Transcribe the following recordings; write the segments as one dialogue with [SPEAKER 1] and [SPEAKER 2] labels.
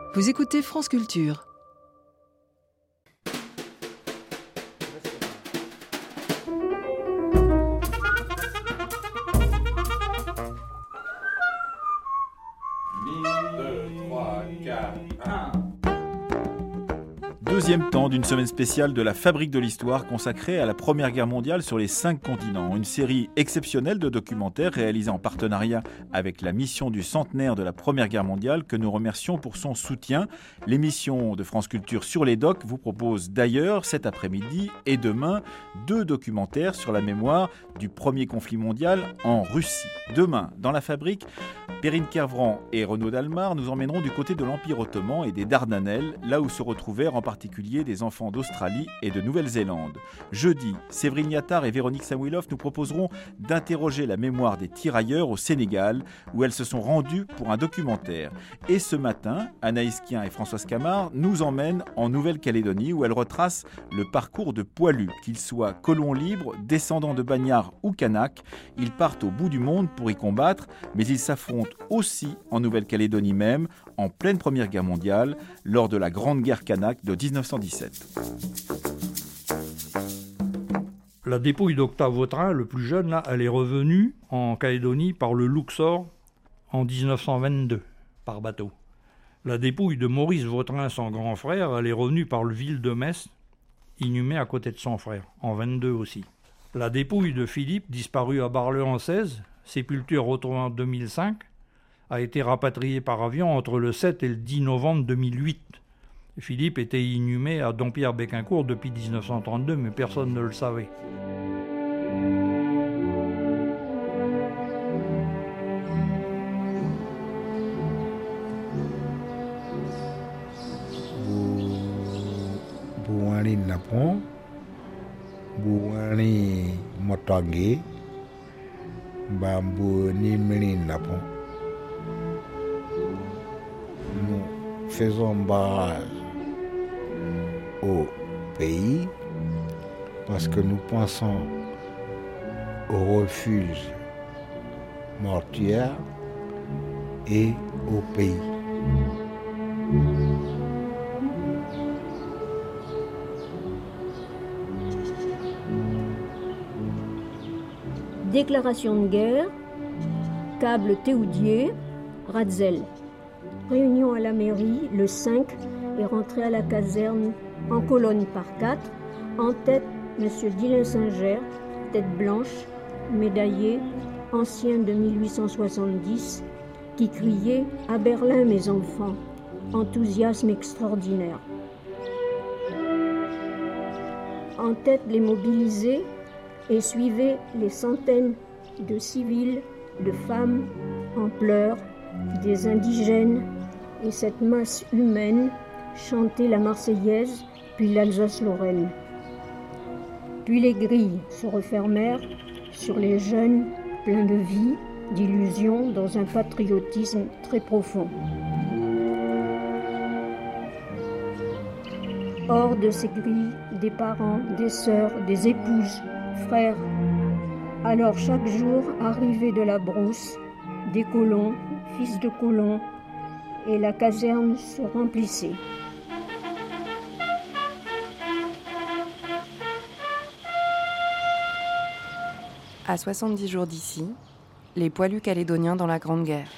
[SPEAKER 1] Vous écoutez France Culture.
[SPEAKER 2] Deuxième temps d'une semaine spéciale de la Fabrique de l'Histoire consacrée à la Première Guerre mondiale sur les 5 continents. Une série exceptionnelle de documentaires réalisés en partenariat avec la mission du centenaire de la Première Guerre mondiale que nous remercions pour son soutien. L'émission de France Culture sur les docs vous propose d'ailleurs cet après-midi et demain 2 documentaires sur la mémoire du premier conflit mondial en Russie. Demain, dans la Fabrique, Perrine Kervran et Renaud Dalmar nous emmèneront du côté de l'Empire ottoman et des Dardanelles, là où se retrouvèrent en particulier des enfants d'Australie et de Nouvelle-Zélande. Jeudi, Séverine Yattard et Véronique Samouilov nous proposeront d'interroger la mémoire des tirailleurs au Sénégal, où elles se sont rendues pour un documentaire. Et ce matin, Anaïs Kien et Françoise Camard nous emmènent en Nouvelle-Calédonie, où elles retracent le parcours de poilus. Qu'ils soient colons libres, descendants de bagnards ou kanaks, ils partent au bout du monde pour y combattre, mais ils s'affrontent aussi en Nouvelle-Calédonie même, en pleine Première Guerre mondiale, lors de la Grande Guerre kanak de 1917.
[SPEAKER 3] La dépouille d'Octave Vautrin, le plus jeune, là, elle est revenue en Calédonie par le Luxor en 1922, par bateau. La dépouille de Maurice Vautrin, son grand frère, elle est revenue par le Ville de Metz, inhumé à côté de son frère, en 22 aussi. La dépouille de Philippe, disparu à Bar-le en 16, sépulture retrouvée en 2005, a été rapatrié par avion entre le 7 et le 10 novembre 2008. Philippe était inhumé à Dompierre-Béquincourt depuis 1932, mais personne ne le savait.
[SPEAKER 4] Bouani Napon, Bouani Motangé, Bambouni Mélin Napon. Nous faisons barrage au pays parce que nous pensons au refuge mortuaire et au pays.
[SPEAKER 5] Déclaration de guerre, câble Théoudier, Ratzel. Réunion à la mairie le 5 et rentrée à la caserne en colonne par 4. En tête, M. Dylan Singer, tête blanche, médaillé, ancien de 1870, qui criait « À Berlin, mes enfants !» Enthousiasme extraordinaire. En tête, les mobilisés et suivaient les centaines de civils, de femmes en pleurs, des indigènes, et cette masse humaine chantait la Marseillaise, puis l'Alsace-Lorraine. Puis les grilles se refermèrent sur les jeunes pleins de vie, d'illusions, dans un patriotisme très profond. Hors de ces grilles, des parents, des sœurs, des épouses, frères. Alors chaque jour, arrivés de la brousse, des colons, fils de colons, et la caserne se remplissait.
[SPEAKER 6] À 70 jours d'ici, les poilus calédoniens dans la Grande Guerre.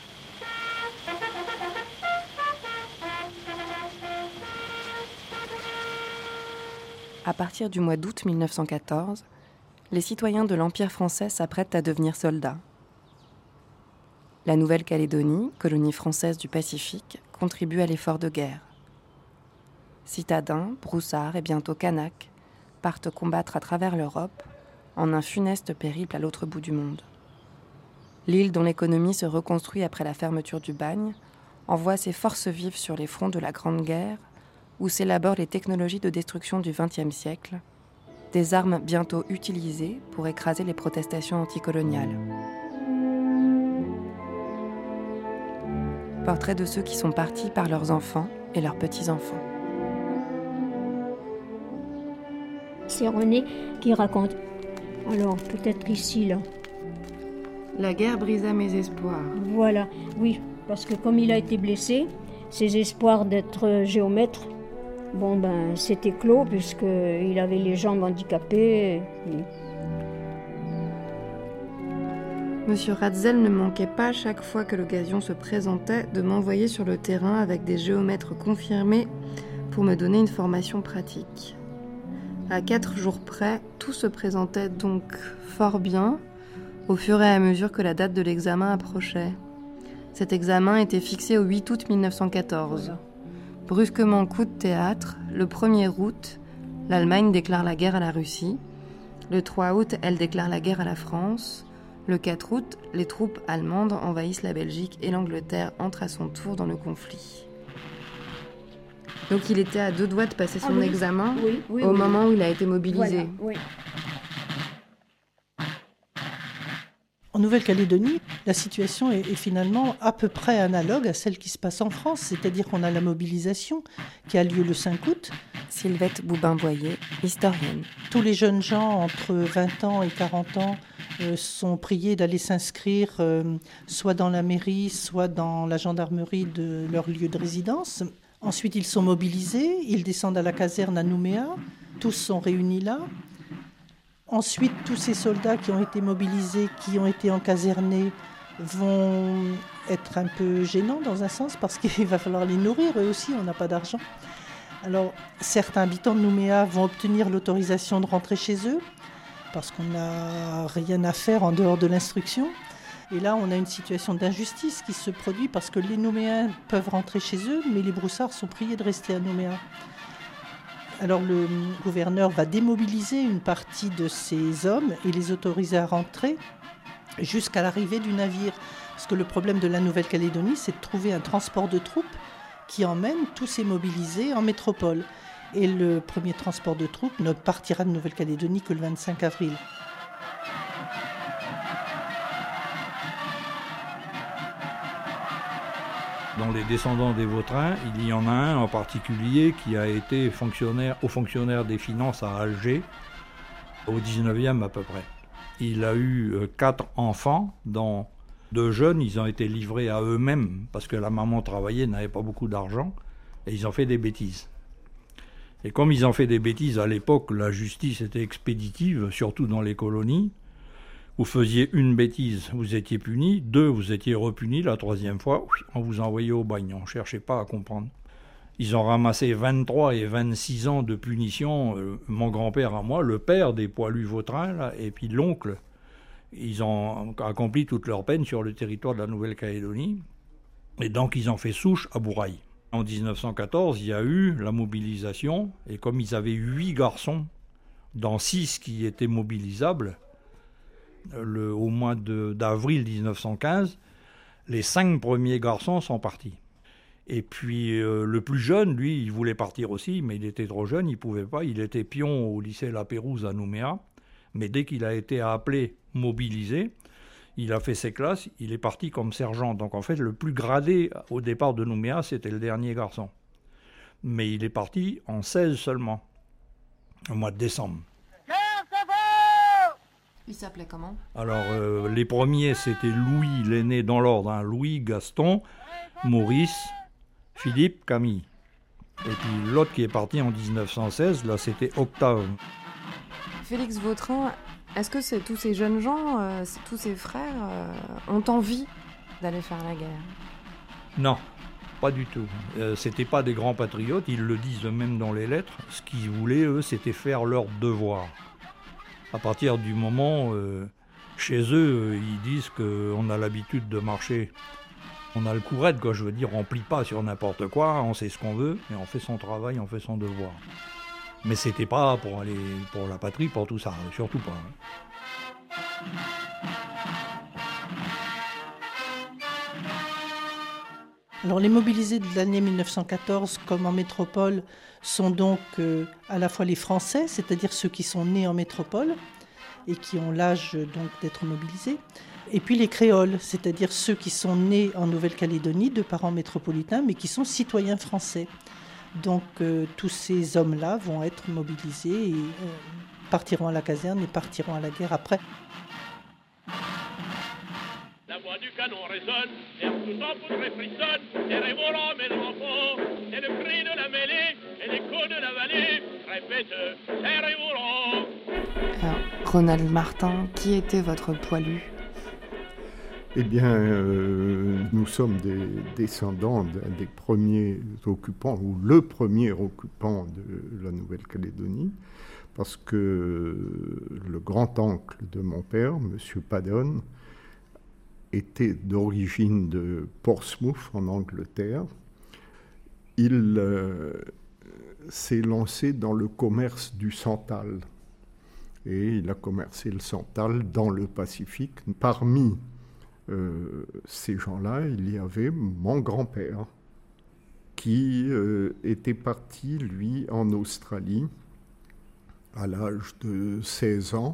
[SPEAKER 6] À partir du mois d'août 1914, les citoyens de l'Empire français s'apprêtent à devenir soldats. La Nouvelle-Calédonie, colonie française du Pacifique, contribue à l'effort de guerre. Citadins, broussards et bientôt kanaks partent combattre à travers l'Europe en un funeste périple à l'autre bout du monde. L'île, dont l'économie se reconstruit après la fermeture du bagne, envoie ses forces vives sur les fronts de la Grande Guerre, où s'élaborent les technologies de destruction du XXe siècle, des armes bientôt utilisées pour écraser les protestations anticoloniales. Portrait de ceux qui sont partis par leurs enfants et leurs petits-enfants.
[SPEAKER 5] C'est René qui raconte. Alors, peut-être ici, là.
[SPEAKER 6] La guerre brisa mes espoirs.
[SPEAKER 5] Voilà, oui, parce que comme il a été blessé, ses espoirs d'être géomètre, c'était clos puisqu'il avait les jambes handicapées.
[SPEAKER 6] Monsieur Ratzel ne manquait pas, chaque fois que l'occasion se présentait, de m'envoyer sur le terrain avec des géomètres confirmés pour me donner une formation pratique. À 4 jours près, tout se présentait donc fort bien, au fur et à mesure que la date de l'examen approchait. Cet examen était fixé au 8 août 1914. Brusquement, coup de théâtre, le 1er août, l'Allemagne déclare la guerre à la Russie. Le 3 août, elle déclare la guerre à la France. Le 4 août, les troupes allemandes envahissent la Belgique et l'Angleterre entre à son tour dans le conflit. Donc il était à 2 doigts de passer son examen au moment où il a été mobilisé.
[SPEAKER 5] Voilà, oui.
[SPEAKER 1] En Nouvelle-Calédonie, la situation est finalement à peu près analogue à celle qui se passe en France, c'est-à-dire qu'on a la mobilisation qui a lieu le 5 août.
[SPEAKER 6] Sylvette Boubin-Boyer, historienne.
[SPEAKER 1] Tous les jeunes gens entre 20 ans et 40 ans sont priés d'aller s'inscrire soit dans la mairie, soit dans la gendarmerie de leur lieu de résidence. Ensuite, ils sont mobilisés, ils descendent à la caserne à Nouméa, tous sont réunis là. Ensuite, tous ces soldats qui ont été mobilisés, qui ont été encasernés, vont être un peu gênants dans un sens parce qu'il va falloir les nourrir, eux aussi, on n'a pas d'argent. Alors, certains habitants de Nouméa vont obtenir l'autorisation de rentrer chez eux parce qu'on n'a rien à faire en dehors de l'instruction. Et là, on a une situation d'injustice qui se produit parce que les Nouméens peuvent rentrer chez eux, mais les Broussards sont priés de rester à Nouméa. Alors le gouverneur va démobiliser une partie de ces hommes et les autoriser à rentrer jusqu'à l'arrivée du navire. Parce que le problème de la Nouvelle-Calédonie, c'est de trouver un transport de troupes qui emmène tous ces mobilisés en métropole. Et le premier transport de troupes ne partira de Nouvelle-Calédonie que le 25 avril.
[SPEAKER 3] Dans les descendants des Vautrin, il y en a un en particulier qui a été haut fonctionnaire des finances à Alger, au 19e à peu près. Il a eu 4 enfants, dont 2 jeunes, ils ont été livrés à eux-mêmes, parce que la maman travaillait, n'avait pas beaucoup d'argent, et ils ont fait des bêtises. Et comme ils ont fait des bêtises, à l'époque, la justice était expéditive, surtout dans les colonies. Vous faisiez une bêtise, vous étiez puni. 2, vous étiez repuni. La 3e fois, on vous envoyait au bagne. On ne cherchait pas à comprendre. Ils ont ramassé 23 et 26 ans de punition. Mon grand-père à moi, le père des poilus Vautrin, là, et puis l'oncle. Ils ont accompli toute leur peine sur le territoire de la Nouvelle-Calédonie. Et donc, ils ont fait souche à Bourail. En 1914, il y a eu la mobilisation. Et comme ils avaient 8 garçons, dans 6 qui étaient mobilisables, au mois d'avril 1915, les 5 premiers garçons sont partis. Et puis le plus jeune, lui, il voulait partir aussi, mais il était trop jeune, il ne pouvait pas. Il était pion au lycée La Pérouse à Nouméa, mais dès qu'il a été appelé, mobilisé, il a fait ses classes, il est parti comme sergent. Donc en fait, le plus gradé au départ de Nouméa, c'était le dernier garçon. Mais il est parti en 16 seulement, au mois de décembre.
[SPEAKER 6] Il s'appelait comment ?
[SPEAKER 3] Alors, les premiers, c'était Louis, l'aîné dans l'ordre. Louis, Gaston, Maurice, Philippe, Camille. Et puis l'autre qui est parti en 1916, là, c'était Octave.
[SPEAKER 6] Félix Vautrin, est-ce que tous ces jeunes gens, tous ces frères, ont envie d'aller faire la guerre ?
[SPEAKER 3] Non, pas du tout. C'était pas des grands patriotes, ils le disent eux-mêmes dans les lettres. Ce qu'ils voulaient, eux, c'était faire leur devoir. À partir du moment, chez eux, ils disent qu'on a l'habitude de marcher. On a le courette, quoi, je veux dire, on plie pas sur n'importe quoi, on sait ce qu'on veut, et on fait son travail, on fait son devoir. Mais c'était pas pour aller pour la patrie, pour tout ça, surtout pas.
[SPEAKER 1] Alors les mobilisés de l'année 1914, comme en métropole, sont donc à la fois les Français, c'est-à-dire ceux qui sont nés en métropole et qui ont l'âge donc d'être mobilisés, et puis les créoles, c'est-à-dire ceux qui sont nés en Nouvelle-Calédonie de parents métropolitains mais qui sont citoyens français. Donc tous ces hommes-là vont être mobilisés et partiront à la caserne et partiront à la guerre après.
[SPEAKER 7] La voix du canon résonne, l'air tout empoudré frissonne, les révolants mènent l'enfant, c'est le cri de la mêlée et l'écho de la vallée, répète, les révolants.
[SPEAKER 6] Alors, Ronald Martin, qui était votre poilu ?
[SPEAKER 8] Eh bien, nous sommes des descendants d'un des premiers occupants, ou le premier occupant de la Nouvelle-Calédonie, parce que le grand-oncle de mon père, M. Paddon, était d'origine de Portsmouth, en Angleterre. Il s'est lancé dans le commerce du santal. Et il a commercé le santal dans le Pacifique. Parmi ces gens-là, il y avait mon grand-père qui était parti, lui, en Australie à l'âge de 16 ans.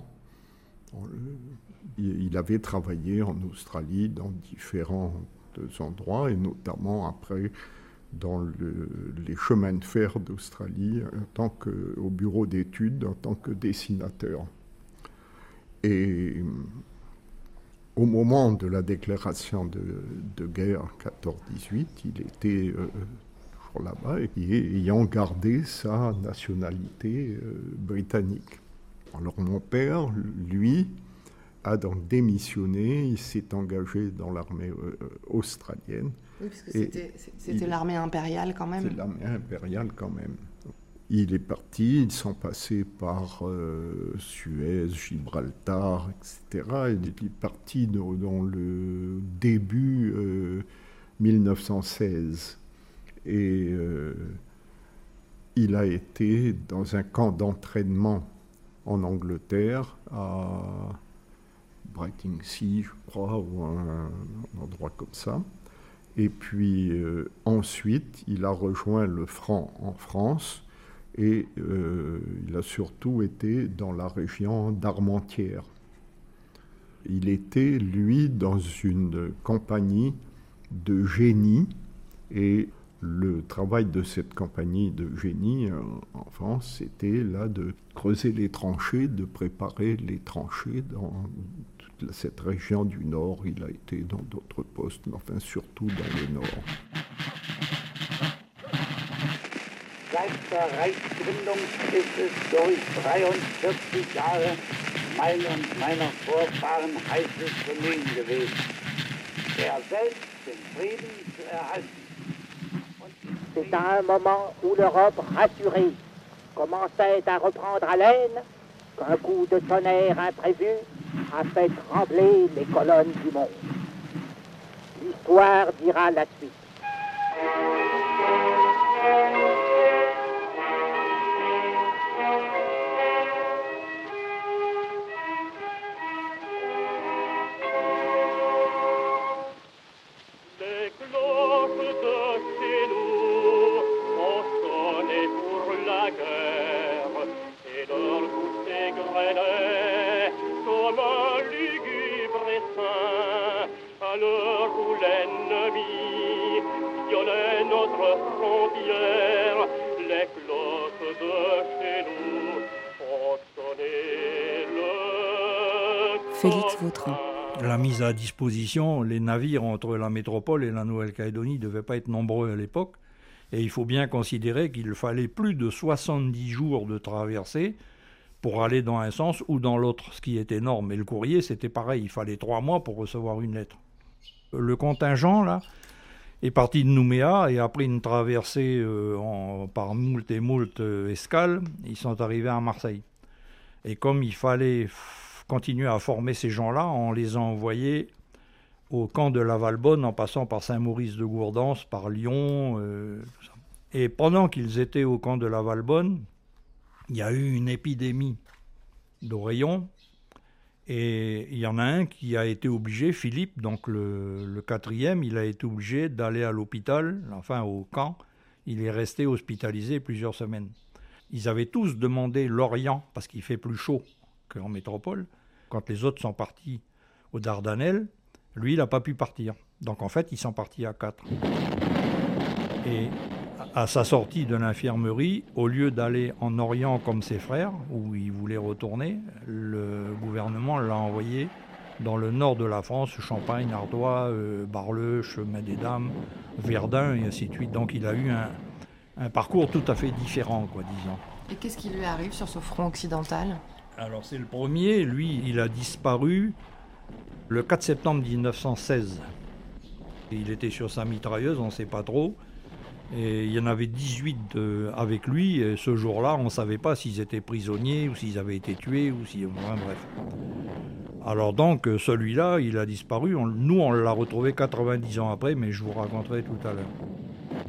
[SPEAKER 8] Il avait travaillé en Australie dans différents endroits, et notamment après dans les chemins de fer d'Australie au bureau d'études en tant que dessinateur. Et au moment de la déclaration de guerre 14-18, il était toujours là-bas, et ayant gardé sa nationalité britannique. Alors mon père, lui, a donc démissionné, il s'est engagé dans l'armée australienne.
[SPEAKER 6] Oui, parce que c'était l'armée impériale quand même.
[SPEAKER 8] C'est l'armée impériale quand même. Il est parti, ils sont passés par Suez, Gibraltar, etc. Il est parti dans le début 1916. Et il a été dans un camp d'entraînement en Angleterre, à Brighton-Sea, je crois, ou un endroit comme ça. Et puis ensuite, il a rejoint le front en France. Et il a surtout été dans la région d'Armentières. Il était, lui, dans une compagnie de génie, et le travail de cette compagnie de génie en France, c'était là de creuser les tranchées, de préparer les tranchées dans toute cette région du Nord. Il a été dans d'autres postes, mais enfin surtout dans le Nord.
[SPEAKER 9] Seit der Reichsgründung ist es durch 43 Jahre mein und meiner Vorfahren heißes Bemühen gewesen, der Welt den Frieden zu erhalten.
[SPEAKER 10] C'est à un moment où l'Europe rassurée commençait à reprendre haleine qu'un coup de tonnerre imprévu a fait trembler les colonnes du monde. L'histoire dira la suite.
[SPEAKER 6] Félix Vautrin.
[SPEAKER 3] La mise à disposition, les navires entre la métropole et la Nouvelle-Calédonie ne devaient pas être nombreux à l'époque. Et il faut bien considérer qu'il fallait plus de 70 jours de traversée pour aller dans un sens ou dans l'autre, ce qui est énorme. Et le courrier, c'était pareil, il fallait 3 mois pour recevoir une lettre. Le contingent, là, est parti de Nouméa, et après une traversée par moult et moult escales, ils sont arrivés à Marseille. Et comme il fallait continuer à former ces gens-là, on les a envoyés au camp de la Valbonne, en passant par Saint-Maurice-de-Gourdance, par Lyon, tout ça. Et pendant qu'ils étaient au camp de la Valbonne, il y a eu une épidémie d'oreillons, et il y en a un qui a été obligé, Philippe, donc le quatrième, il a été obligé d'aller à l'hôpital, enfin au camp. Il est resté hospitalisé plusieurs semaines. Ils avaient tous demandé l'Orient, parce qu'il fait plus chaud qu'en métropole. Quand les autres sont partis aux Dardanelles, lui, il n'a pas pu partir. Donc en fait, ils sont partis à 4. Et à sa sortie de l'infirmerie, au lieu d'aller en Orient comme ses frères, où il voulait retourner, le gouvernement l'a envoyé dans le nord de la France, Champagne, Ardois, Bar-le, Chemin des Dames, Verdun et ainsi de suite. Donc il a eu un parcours tout à fait différent, disons.
[SPEAKER 6] Et qu'est-ce qui lui arrive sur ce front occidental ?
[SPEAKER 3] Alors c'est le premier, lui, il a disparu le 4 septembre 1916. Il était sur sa mitrailleuse, on ne sait pas trop. Et il y en avait 18 avec lui. Et ce jour-là, on ne savait pas s'ils étaient prisonniers ou s'ils avaient été tués. Bref. Alors donc, celui-là, il a disparu. Nous, on l'a retrouvé 90 ans après, mais je vous raconterai tout à l'heure.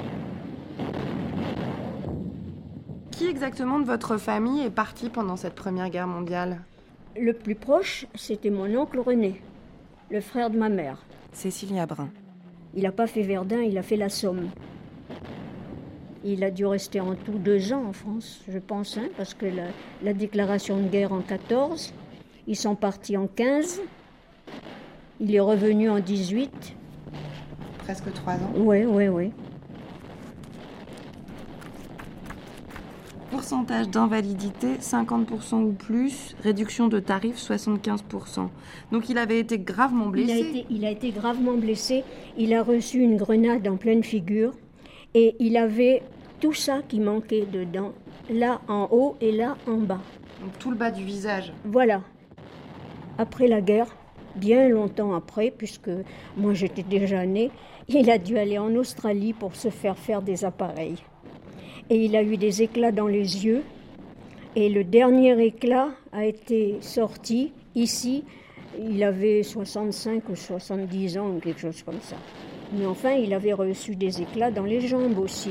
[SPEAKER 6] Qui exactement de votre famille est parti pendant cette Première Guerre mondiale ?
[SPEAKER 5] Le plus proche, c'était mon oncle René, le frère de ma mère.
[SPEAKER 6] Cécilia Brun.
[SPEAKER 5] Il n'a pas fait Verdun, il a fait la Somme. Il a dû rester en tout 2 ans en France, je pense, parce que la déclaration de guerre en 14, ils sont partis en 15, il est revenu en 18.
[SPEAKER 6] Presque 3 ans.
[SPEAKER 5] Oui.
[SPEAKER 6] Pourcentage d'invalidité, 50% ou plus. Réduction de tarifs, 75%. Donc il avait été gravement blessé.
[SPEAKER 5] Il a été gravement blessé. Il a reçu une grenade en pleine figure. Et il avait tout ça qui manquait dedans. Là en haut et là en bas.
[SPEAKER 6] Donc tout le bas du visage.
[SPEAKER 5] Voilà. Après la guerre, bien longtemps après, puisque moi j'étais déjà née, il a dû aller en Australie pour se faire des appareils. Et il a eu des éclats dans les yeux. Et le dernier éclat a été sorti ici. Il avait 65 ou 70 ans ou quelque chose comme ça. Mais enfin, il avait reçu des éclats dans les jambes aussi.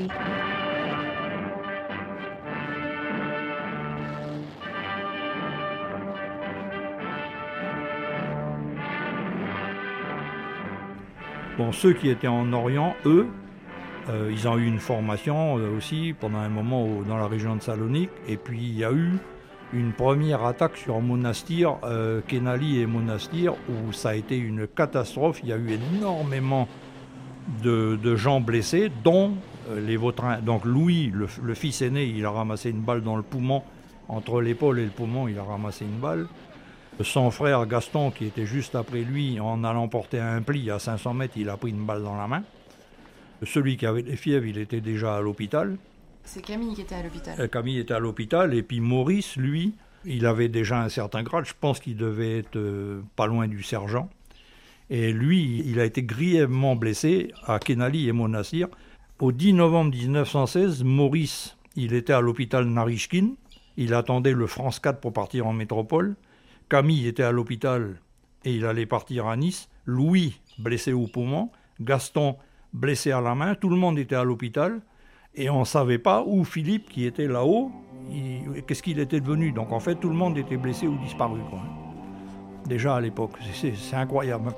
[SPEAKER 3] Bon, ceux qui étaient en Orient, eux, ils ont eu une formation aussi pendant un moment dans la région de Salonique. Et puis il y a eu une première attaque sur Monastir, Kenali et Monastir, où ça a été une catastrophe. Il y a eu énormément de gens blessés, dont les Vautrin. Donc Louis, le fils aîné, il a ramassé une balle dans le poumon. Entre l'épaule et le poumon, il a ramassé une balle. Son frère Gaston, qui était juste après lui, en allant porter un pli à 500 mètres, il a pris une balle dans la main. Celui qui avait des fièvres, il était déjà à l'hôpital.
[SPEAKER 6] C'est Camille qui était à l'hôpital.
[SPEAKER 3] Camille était à l'hôpital. Et puis Maurice, lui, il avait déjà un certain grade. Je pense qu'il devait être pas loin du sergent. Et lui, il a été grièvement blessé à Kenali et Monastir. Au 10 novembre 1916, Maurice, il était à l'hôpital Narishkin. Il attendait le France 4 pour partir en métropole. Camille était à l'hôpital et il allait partir à Nice. Louis, blessé au poumon. Gaston, blessé à la main. Tout le monde était à l'hôpital. Et on ne savait pas où Philippe, qui était là-haut, qu'est-ce qu'il était devenu. Donc en fait, tout le monde était blessé ou disparu, déjà à l'époque. C'est incroyable.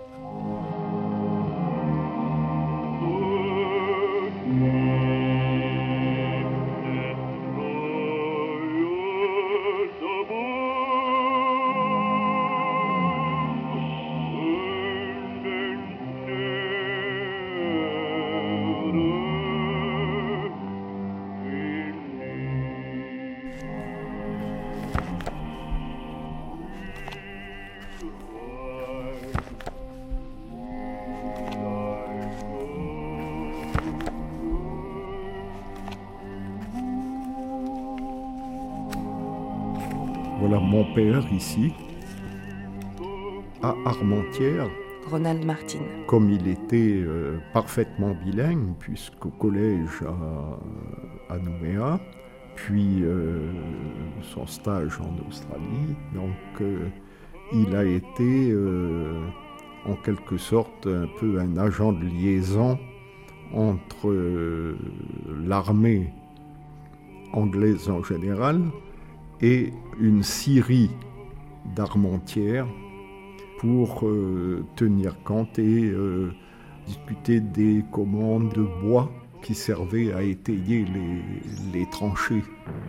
[SPEAKER 8] Voilà mon père ici, à Armentières.
[SPEAKER 6] Ronald Martin.
[SPEAKER 8] Comme il était parfaitement bilingue, puisqu'au collège à Nouméa, puis son stage en Australie, donc il a été en quelque sorte un peu un agent de liaison entre l'armée anglaise en général et une scierie d'Armentières pour tenir compte et discuter des commandes de bois qui servaient à étayer les tranchées.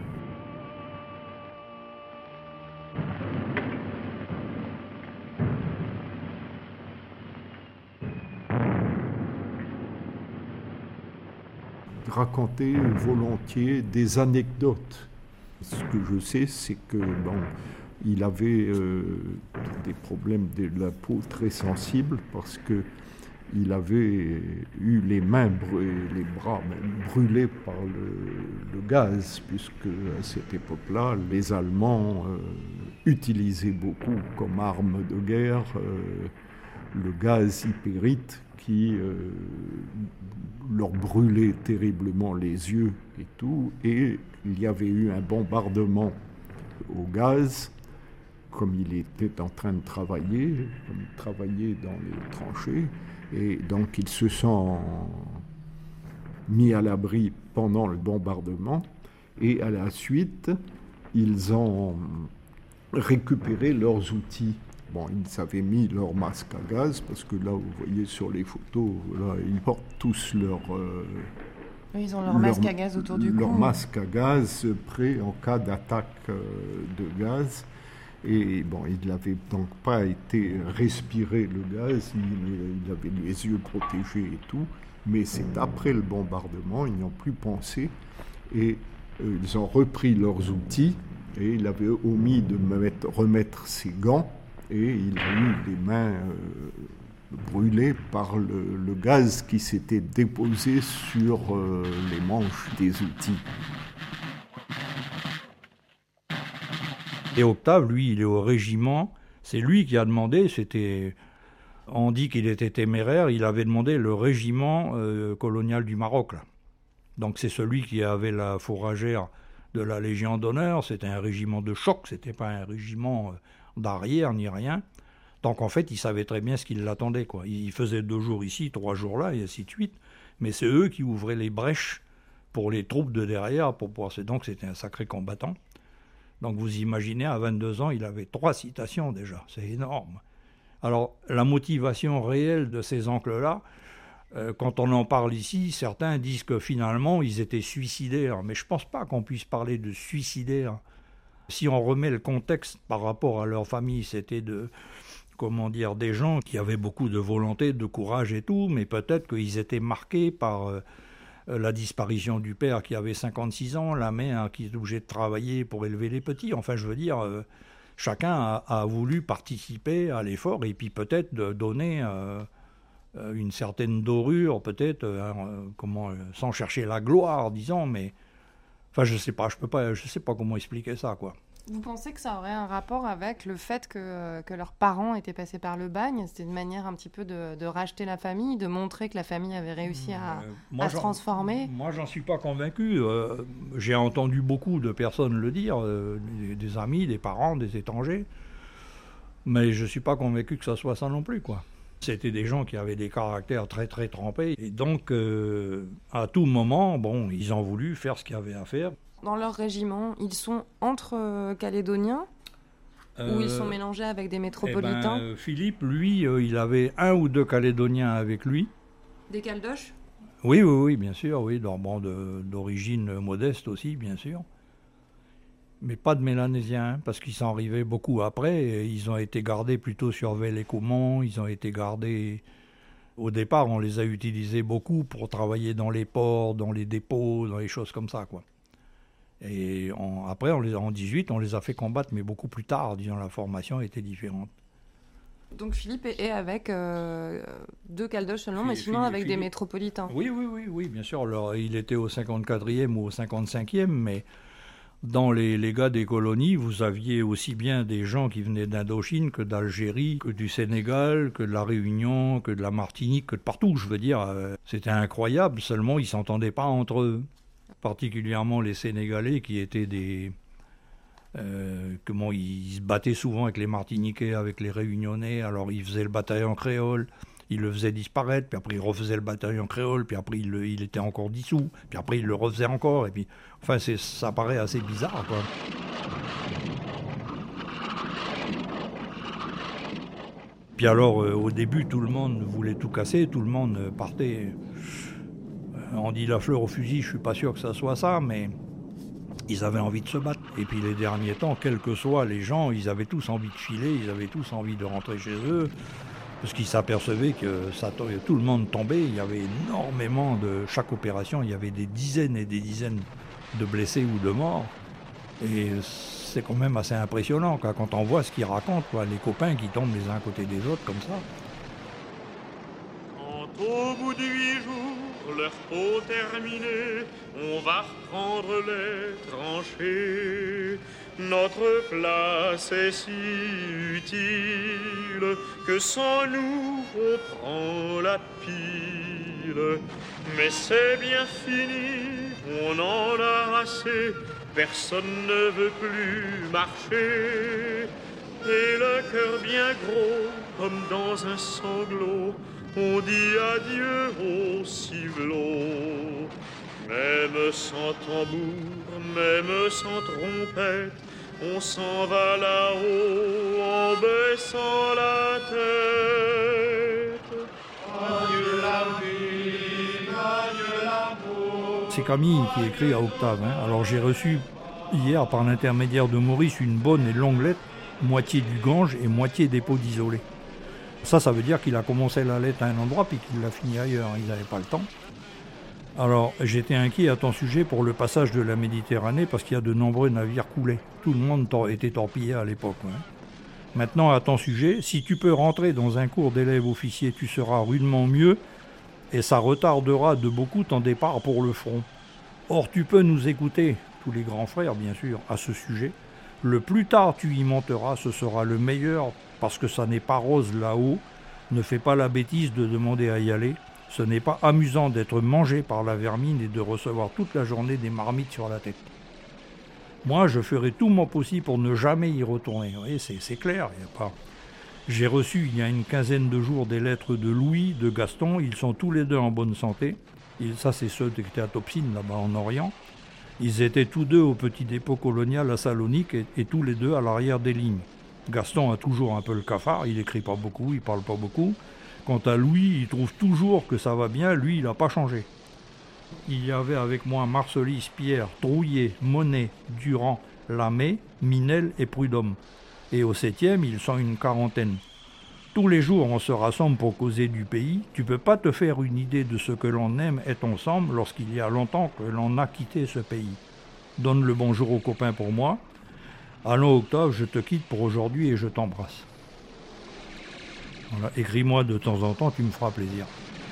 [SPEAKER 8] Raconter volontiers des anecdotes. Ce que je sais, c'est que Il avait des problèmes de la peau très sensibles parce que il avait eu les mains et les bras même brûlés par le gaz, puisque à cette époque-là, les Allemands utilisaient beaucoup comme arme de guerre le gaz hypérite qui leur brûlait terriblement les yeux et tout. Et il y avait eu un bombardement au gaz, comme il était en train de travailler, dans les tranchées. Et donc ils se sont mis à l'abri pendant le bombardement et à la suite, ils ont récupéré leurs outils. Bon, ils avaient mis leur masque à gaz parce que là, vous voyez sur les photos, là, ils portent tous
[SPEAKER 6] ils ont leur masque à gaz autour du cou.
[SPEAKER 8] Leur masque à gaz prêt en cas d'attaque de gaz. Et bon, il n'avait donc pas été respiré le gaz, il avait les yeux protégés et tout, mais c'est après le bombardement, ils n'y ont plus pensé, et ils ont repris leurs outils, et il avait omis de remettre ses gants, et il a eu les mains brûlées par le gaz qui s'était déposé sur les manches des outils.
[SPEAKER 3] Et Octave, lui, il est au régiment. C'est lui qui a demandé, on dit qu'il était téméraire, il avait demandé le régiment colonial du Maroc. Là. Donc c'est celui qui avait la fourragère de la Légion d'honneur. C'était un régiment de choc, c'était pas un régiment d'arrière ni rien. Donc en fait, il savait très bien ce qui l'attendait, quoi. Il faisait 2 jours ici, 3 jours là, et ainsi de suite. Mais c'est eux qui ouvraient les brèches pour les troupes de derrière. Donc c'était un sacré combattant. Donc vous imaginez, à 22 ans, il avait 3 citations déjà, c'est énorme. Alors la motivation réelle de ces oncles-là, quand on en parle ici, certains disent que finalement ils étaient suicidaires, mais je ne pense pas qu'on puisse parler de suicidaires. Si on remet le contexte par rapport à leur famille, c'était des gens qui avaient beaucoup de volonté, de courage et tout, mais peut-être qu'ils étaient marqués par la disparition du père qui avait 56 ans, la mère qui était obligée de travailler pour élever les petits. Enfin, je veux dire, chacun a voulu participer à l'effort et puis peut-être donner une certaine dorure, peut-être, sans chercher la gloire, disons, mais enfin, je sais pas comment expliquer ça, quoi.
[SPEAKER 6] Vous pensez que ça aurait un rapport avec le fait que leurs parents étaient passés par le bagne ? C'était une manière un petit peu de racheter la famille, de montrer que la famille avait réussi à se transformer ?
[SPEAKER 3] Moi, j'en suis pas convaincu. J'ai entendu beaucoup de personnes le dire, des amis, des parents, des étrangers. Mais je suis pas convaincu que ça soit ça non plus, quoi. C'était des gens qui avaient des caractères très, très trempés. Et donc, à tout moment, ils ont voulu faire ce qu'il y avait à faire.
[SPEAKER 6] Dans leur régiment, ils sont entre Calédoniens ou ils sont mélangés avec des métropolitains ?
[SPEAKER 3] Philippe, lui, il avait 1 ou 2 Calédoniens avec lui.
[SPEAKER 6] Des Caldoches ?
[SPEAKER 3] Oui, bien sûr, oui, d'origine modeste aussi, bien sûr. Mais pas de Mélanésiens, parce qu'ils sont arrivés beaucoup après. Et ils ont été gardés plutôt sur Velle-et-Caumont, ils ont été gardés... Au départ, on les a utilisés beaucoup pour travailler dans les ports, dans les dépôts, dans les choses comme ça, quoi. Et après, en 18, on les a fait combattre, mais beaucoup plus tard, disons, la formation était différente.
[SPEAKER 6] Donc Philippe est avec 2 Caldoches seulement, mais sinon avec des métropolitains.
[SPEAKER 3] Oui, bien sûr. Alors, il était au 54e ou au 55e, mais dans les gars des colonies, vous aviez aussi bien des gens qui venaient d'Indochine que d'Algérie, que du Sénégal, que de la Réunion, que de la Martinique, que de partout, je veux dire. C'était incroyable, seulement ils ne s'entendaient pas entre eux. Particulièrement les Sénégalais qui étaient ils se battaient souvent avec les Martiniquais, avec les Réunionnais, alors ils faisaient le bataillon créole, ils le faisaient disparaître, puis après ils refaisaient le bataillon créole, puis après il était encore dissous, puis après ils le refaisaient encore, et puis enfin ça paraît assez bizarre, quoi. Puis alors au début tout le monde voulait tout casser, tout le monde partait... On dit la fleur au fusil, je suis pas sûr que ça soit ça, mais ils avaient envie de se battre. Et puis les derniers temps, quels que soient les gens, ils avaient tous envie de filer, ils avaient tous envie de rentrer chez eux, parce qu'ils s'apercevaient que tout le monde tombait. Il y avait énormément chaque opération, il y avait des dizaines et des dizaines de blessés ou de morts. Et c'est quand même assez impressionnant quoi, quand on voit ce qu'ils racontent, quoi, les copains qui tombent les uns à côté des autres comme ça.
[SPEAKER 11] Quand au bout de 8 jours, leur peau terminée, on va reprendre les tranchées. Notre place est si utile que sans nous on prend la pile. Mais c'est bien fini, on en a assez, personne ne veut plus marcher. Et le cœur bien gros, comme dans un sanglot, on dit adieu au civelot. Même sans tambour, même sans trompette, on s'en va là-haut en baissant la tête. Adieu la vie, adieu l'amour.
[SPEAKER 3] C'est Camille qui écrit à Octave. Alors j'ai reçu hier par l'intermédiaire de Maurice une bonne et longue lettre, moitié du Gange et moitié dépôt d'Isolé. Ça veut dire qu'il a commencé la lettre à un endroit puis qu'il l'a fini ailleurs, ils n'avaient pas le temps. Alors j'étais inquiet à ton sujet pour le passage de la Méditerranée parce qu'il y a de nombreux navires coulés. Tout le monde était torpillé à l'époque. Maintenant à ton sujet, si tu peux rentrer dans un cours d'élèves officiers, tu seras rudement mieux et ça retardera de beaucoup ton départ pour le front. Or tu peux nous écouter, tous les grands frères bien sûr, à ce sujet. Le plus tard tu y monteras, ce sera le meilleur parce que ça n'est pas rose là-haut. Ne fais pas la bêtise de demander à y aller. Ce n'est pas amusant d'être mangé par la vermine et de recevoir toute la journée des marmites sur la tête. Moi, je ferai tout mon possible pour ne jamais y retourner. Vous voyez, c'est clair, il y a pas... J'ai reçu il y a une quinzaine de jours des lettres de Louis, de Gaston. Ils sont tous les deux en bonne santé. Ça, c'est ceux qui étaient à Topsine, là-bas en Orient. Ils étaient tous deux au petit dépôt colonial à Salonique et tous les deux à l'arrière des lignes. Gaston a toujours un peu le cafard, il n'écrit pas beaucoup, il parle pas beaucoup. Quant à Louis, il trouve toujours que ça va bien, lui, il n'a pas changé. Il y avait avec moi Marcelis, Pierre, Trouillet, Monet, Durand, Lamé, Minel et Prudhomme. Et au 7e, ils sont une quarantaine. Tous les jours, on se rassemble pour causer du pays. Tu peux pas te faire une idée de ce que l'on aime être ensemble lorsqu'il y a longtemps que l'on a quitté ce pays. Donne le bonjour aux copains pour moi. Allons Octave, je te quitte pour aujourd'hui et je t'embrasse. Voilà, écris-moi de temps en temps, tu me feras plaisir.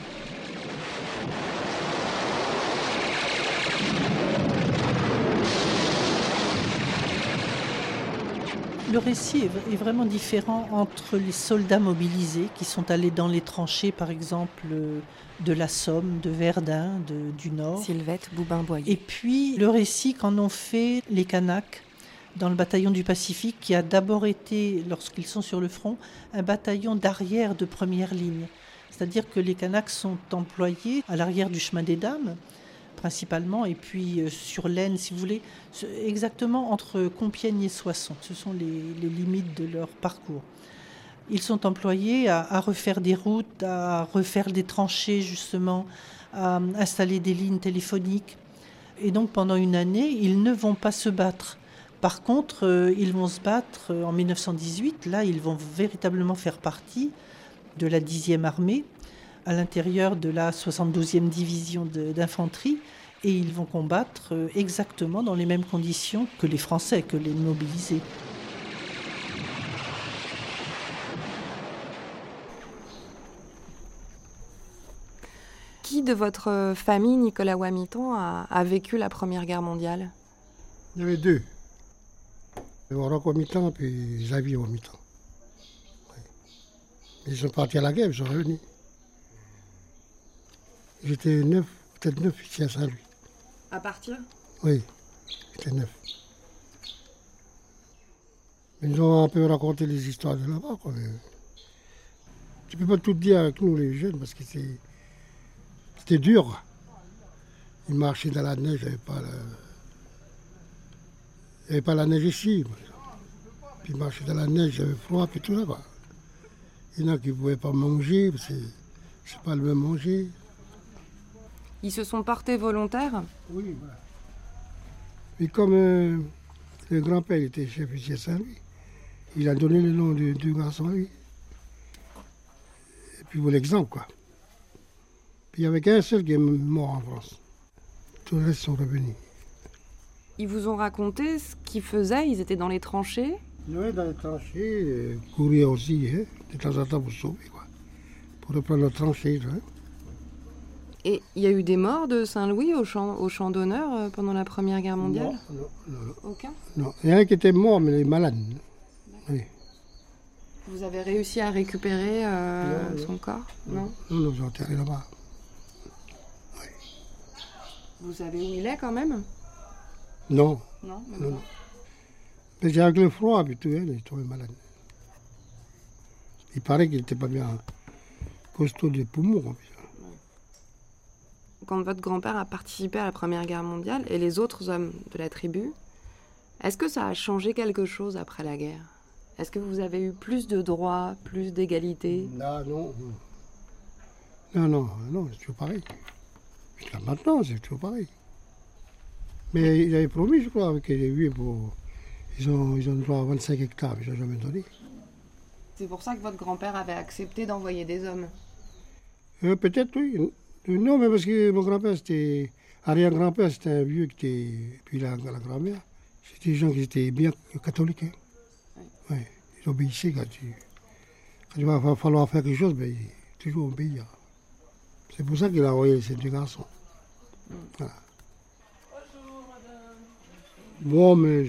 [SPEAKER 1] Le récit est vraiment différent entre les soldats mobilisés qui sont allés dans les tranchées, par exemple, de la Somme, de Verdun, du Nord.
[SPEAKER 6] Sylvette Boubin-Boyer.
[SPEAKER 1] Et puis le récit qu'en ont fait les Kanaks dans le bataillon du Pacifique, qui a d'abord été, lorsqu'ils sont sur le front, un bataillon d'arrière de première ligne. C'est-à-dire que les Kanaks sont employés à l'arrière du chemin des Dames, principalement, et puis sur l'Aisne, si vous voulez, exactement entre Compiègne et Soissons. Ce sont les limites de leur parcours. Ils sont employés à refaire des routes, à refaire des tranchées, justement, à installer des lignes téléphoniques. Et donc, pendant une année, ils ne vont pas se battre. Par contre, ils vont se battre en 1918. Là, ils vont véritablement faire partie de la 10e armée, à l'intérieur de la 72e division d'infanterie, et ils vont combattre exactement dans les mêmes conditions que les Français, que les mobilisés.
[SPEAKER 6] Qui de votre famille, Nicolas Wamiton, a vécu la Première Guerre mondiale?
[SPEAKER 12] Il y avait deux. Roch Wamiton et Xavier Wamiton. Oui. Ils sont partis à la guerre, ils sont revenus. J'étais peut-être 9 ici à Saint-Louis.
[SPEAKER 6] À partir?
[SPEAKER 12] Oui, j'étais 9. Ils nous ont un peu raconté les histoires de là-bas. Tu ne peux pas tout dire avec nous les jeunes parce que c'était dur. Ils marchaient dans la neige, il n'y avait pas la neige ici. Puis ils marchaient dans la neige, il y avait froid, puis tout ça. Quoi. Il y en a qui ne pouvaient pas manger, parce que c'est pas le même manger.
[SPEAKER 6] Ils se sont portés volontaires?
[SPEAKER 12] Oui, voilà. Et comme le grand-père était chef ici à Saint-Louis, il a donné le nom du garçon, lui. Et puis, pour l'exemple, quoi. Puis, il n'y avait qu'un seul qui est mort en France. Tous les restes sont revenus.
[SPEAKER 6] Ils vous ont raconté ce qu'ils faisaient? Ils étaient dans les tranchées?
[SPEAKER 12] Oui, dans les tranchées, courir aussi, hein, de temps en temps pour sauver, quoi. Pour reprendre les tranchées. Hein.
[SPEAKER 6] Et il y a eu des morts de Saint-Louis au champ d'honneur pendant la Première Guerre mondiale?
[SPEAKER 12] Non.
[SPEAKER 6] Aucun?
[SPEAKER 12] Non, il y en a qui étaient morts, mais les malades. Oui.
[SPEAKER 6] Vous avez réussi à récupérer son corps? Non.
[SPEAKER 12] Non, j'ai enterré là-bas. Oui.
[SPEAKER 6] Vous savez où il est quand même?
[SPEAKER 12] Non.
[SPEAKER 6] Non.
[SPEAKER 12] Mais c'est avec le froid, puis tout, il est tombé malade. Il paraît qu'il n'était pas bien costaud des poumons.
[SPEAKER 6] Quand votre grand-père a participé à la Première Guerre mondiale et les autres hommes de la tribu, est-ce que ça a changé quelque chose après la guerre? Est-ce que vous avez eu plus de droits, plus d'égalité?
[SPEAKER 12] Non, c'est toujours pareil. Jusqu'à maintenant, c'est toujours pareil. Mais ils avaient promis, je crois, avec les vieux, ils ont droit à 25 hectares, mais ils n'ont jamais donné.
[SPEAKER 6] C'est pour ça que votre grand-père avait accepté d'envoyer des hommes?
[SPEAKER 12] Peut-être, oui. Non, mais parce que mon grand-père, c'était... Arrière-grand-père, c'était un vieux qui était... Puis la grand-mère, c'était des gens qui étaient bien catholiques. Hein. Oui. Ouais. Ils obéissaient quand il va falloir faire quelque chose, ben, toujours obéir. C'est pour ça qu'il a envoyé ces deux garçons. Voilà. Bon, mais...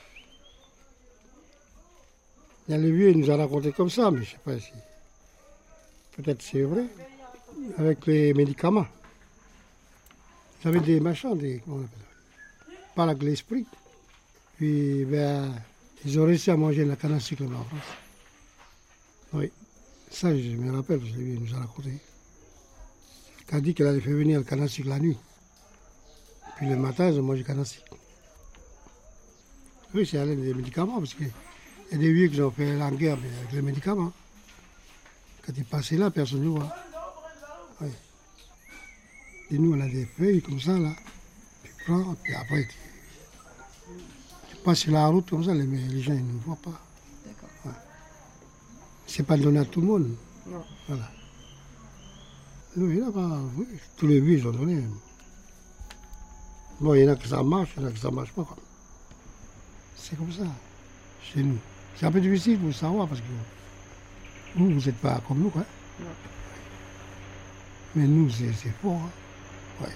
[SPEAKER 12] Il y a les vieux, il nous a raconté comme ça, mais je ne sais pas si... Peut-être c'est vrai. Avec les médicaments. Ils avaient des machins, comment on appelle ça? Pas avec l'esprit. Puis, ben, ils ont réussi à manger la canne à sucre en France. Oui. Ça, je me rappelle, parce que lui, il nous a raconté. Il a dit qu'elle allait faire venir le canne à sucre la nuit. Puis le matin, ils ont mangé le canne à sucre. Oui, c'est des médicaments, parce qu'il y a des vieux qui ont fait la guerre avec les médicaments. Quand ils passaient là, personne ne voit. Oui. Et nous, on a des feuilles comme ça, là. Tu prends, puis après, tu passes sur la route comme ça, les gens, ils ne voient pas.
[SPEAKER 6] D'accord.
[SPEAKER 12] Ouais. C'est pas donné à tout le monde.
[SPEAKER 6] Non.
[SPEAKER 12] Voilà. Nous, il y en a pas, oui, tous les vieux, ils ont donné. Bon, il y en a que ça marche, il y en a que ça ne marche pas. Quoi. C'est comme ça, chez nous. C'est un peu difficile pour savoir, parce que vous n'êtes pas comme nous, quoi.
[SPEAKER 6] Non.
[SPEAKER 12] Mais nous, c'est fort. Hein. Ouais.